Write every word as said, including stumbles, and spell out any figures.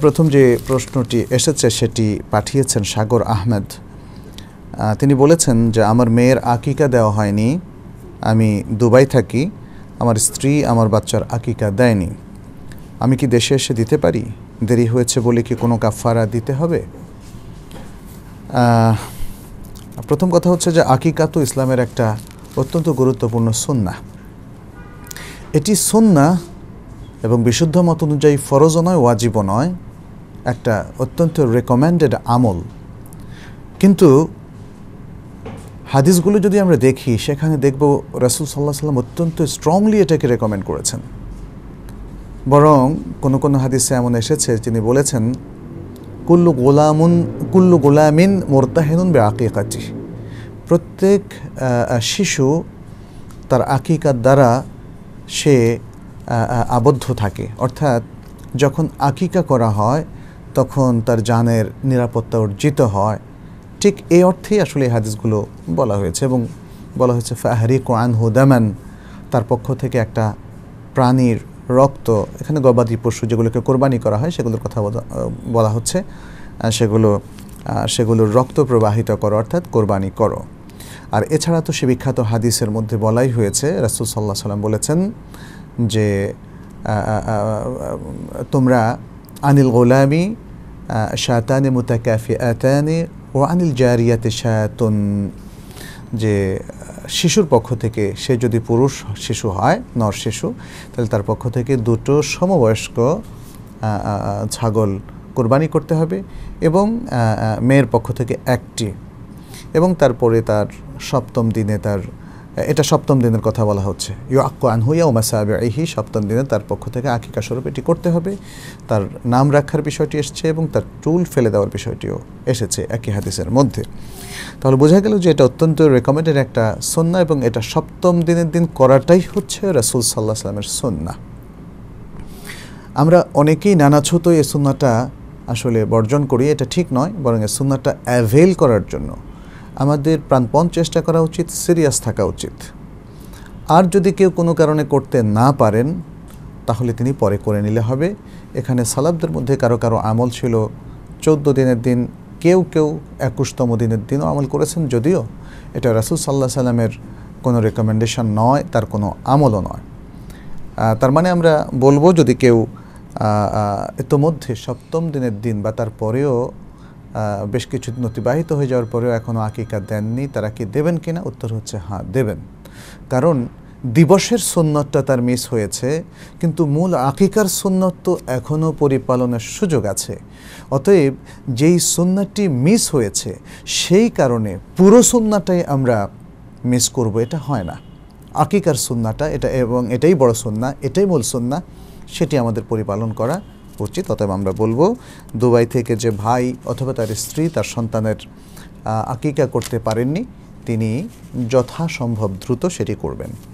প্রথম যে প্রশ্নটি এসেছে সেটি পাঠিয়েছেন সাগর আহমেদ। তিনি বলেছেন যে আমার মেয়ের আকিকা দেওয়া হয়নি, আমি দুবাই থাকি, আমার স্ত্রী আমার বাচ্চার আকিকা দেয়নি, আমি কি দেশে এসে দিতে পারি? দেরি হয়েছে বলে কি কোনো কাফারা দিতে হবে? প্রথম কথা হচ্ছে যে আকিকা তো ইসলামের একটা অত্যন্ত গুরুত্বপূর্ণ সুন্নাহ। এটি সুন্নাহ এবং বিশুদ্ধ মত অনুযায়ী ফরজও নয়, ওয়াজিবও নয়, একটা অত্যন্ত রেকমেন্ডেড আমল। কিন্তু হাদিসগুলো যদি আমরা দেখি সেখানে দেখব রাসূল সাল্লাল্লাহু আলাইহি ওয়াসাল্লাম অত্যন্ত স্ট্রংলি এটাকে রেকমেন্ড করেছেন। বরং কোনো কোনো হাদিসে এমন এসেছে তিনি বলেছেন কুল্লু গোলামুন কুল্লু গোলামিন মুরতাহিনুন বিআকিকাতি, প্রত্যেক শিশু তার আকিকার দ্বারা সে আবদ্ধ থাকে, অর্থাৎ যখন আকিকা করা হয় তখন তার জানের নিরাপত্তা অর্জিত হয়। ঠিক এই অর্থেই আসলে এই হাদিসগুলো বলা হয়েছে এবং বলা হয়েছে ফাহরিকু আনহু দামান, তার পক্ষ থেকে একটা প্রাণীর রক্ত, এখানে গবাদি পশু যেগুলোকে কোরবানি করা হয় সেগুলোর কথা বলা হচ্ছে, সেগুলো সেগুলোর রক্ত প্রবাহিত করো, অর্থাৎ কোরবানি করো। আর এছাড়া তো সে বিখ্যাত হাদিসের মধ্যে বলাই হয়েছে, রাসূল সাল্লাল্লাহু আলাইহি ওয়াসাল্লাম বলেছেন যে তোমরা আনিল গোলামি শাতানি মুতাকাফিআতানি ও আনিল জারিয়াতি শাতুন, যে শিশুর পক্ষ থেকে, সে যদি পুরুষ শিশু হয়, নর শিশু, তাহলে তার পক্ষ থেকে দুটো সমবয়স্ক ছাগল কোরবানি করতে হবে এবং মেয়ের পক্ষ থেকে একটি, এবং তারপরে তার সপ্তম দিনে তার, এটা সপ্তম দিনের কথা বলা হচ্ছে, ইউআক্কু আনহু ইয়াউমা সাবিহি, সপ্তম দিনে তার পক্ষ থেকে আকিকা স্বরূপ এটি করতে হবে। তার নাম রাখার বিষয়টি এসেছে এবং তার চুল ফেলে দেওয়ার বিষয়টিও এসেছে একই হাদিসের মধ্যে। তাহলে বোঝা গেল যে এটা অত্যন্ত রেকমেন্ডেড একটা সুন্নাহ এবং এটা সপ্তম দিনের দিন করাটাই হচ্ছে রাসূল সাল্লাল্লাহু আলাইহি ওয়াসাল্লামের সুন্নাহ। আমরা অনেকেই নানা ছোট এই সুন্নাহটা আসলে বর্জন করি, এটা ঠিক নয়, বরং এই সুন্নাহটা অ্যাভেল করার জন্য আমাদের প্রাণপণ চেষ্টা করা উচিত, সিরিয়াস থাকা উচিত। আর যদি কেউ কোনো কারণে করতে না পারেন তাহলে তিনি পরে করে নিলে হবে। এখানে সালাফদের মধ্যে কারো কারো আমল ছিল চৌদ্দ দিনের দিন, কেউ কেউ একুশতম দিনের দিনও আমল করেছেন, যদিও এটা রাসূল সাল্লাল্লাহু আলাইহি ওয়াসাল্লামের কোনো রেকমেন্ডেশন নয়, তার কোনো আমলও নয়। তার মানে আমরা বলবো যদি কেউ ইতোমধ্যে সপ্তম দিনের দিন বা তার পরেও বেশ কিছু দিন অতিবাহিত হয়ে যাওয়ার পরেও এখনও আকিকা দেননি, তারা কি দেবেন কিনা? উত্তর হচ্ছে হ্যাঁ, দেবেন। কারণ দিবসের সুন্নতটা তার মিস হয়েছে, কিন্তু মূল আকিকার সুন্নত তো এখনও পরিপালনের সুযোগ আছে। অতএব যেই সুন্নতটি মিস হয়েছে সেই কারণে পুরো সুন্নাটাই আমরা মিস করব, এটা হয় না। আকিকার সুন্নাটা এটা, এবং এটাই বড় সুন্নাহ, এটাই মূল সুন্নাহ, সেটি আমাদের পরিপালন করা উচিত। অতএব আমরা বলবো দুবাই থেকে যে ভাই অথবা তার স্ত্রী তার সন্তানের আকিকা করতে পারেননি, তিনি যথাসম্ভব দ্রুত সেটি করবেন।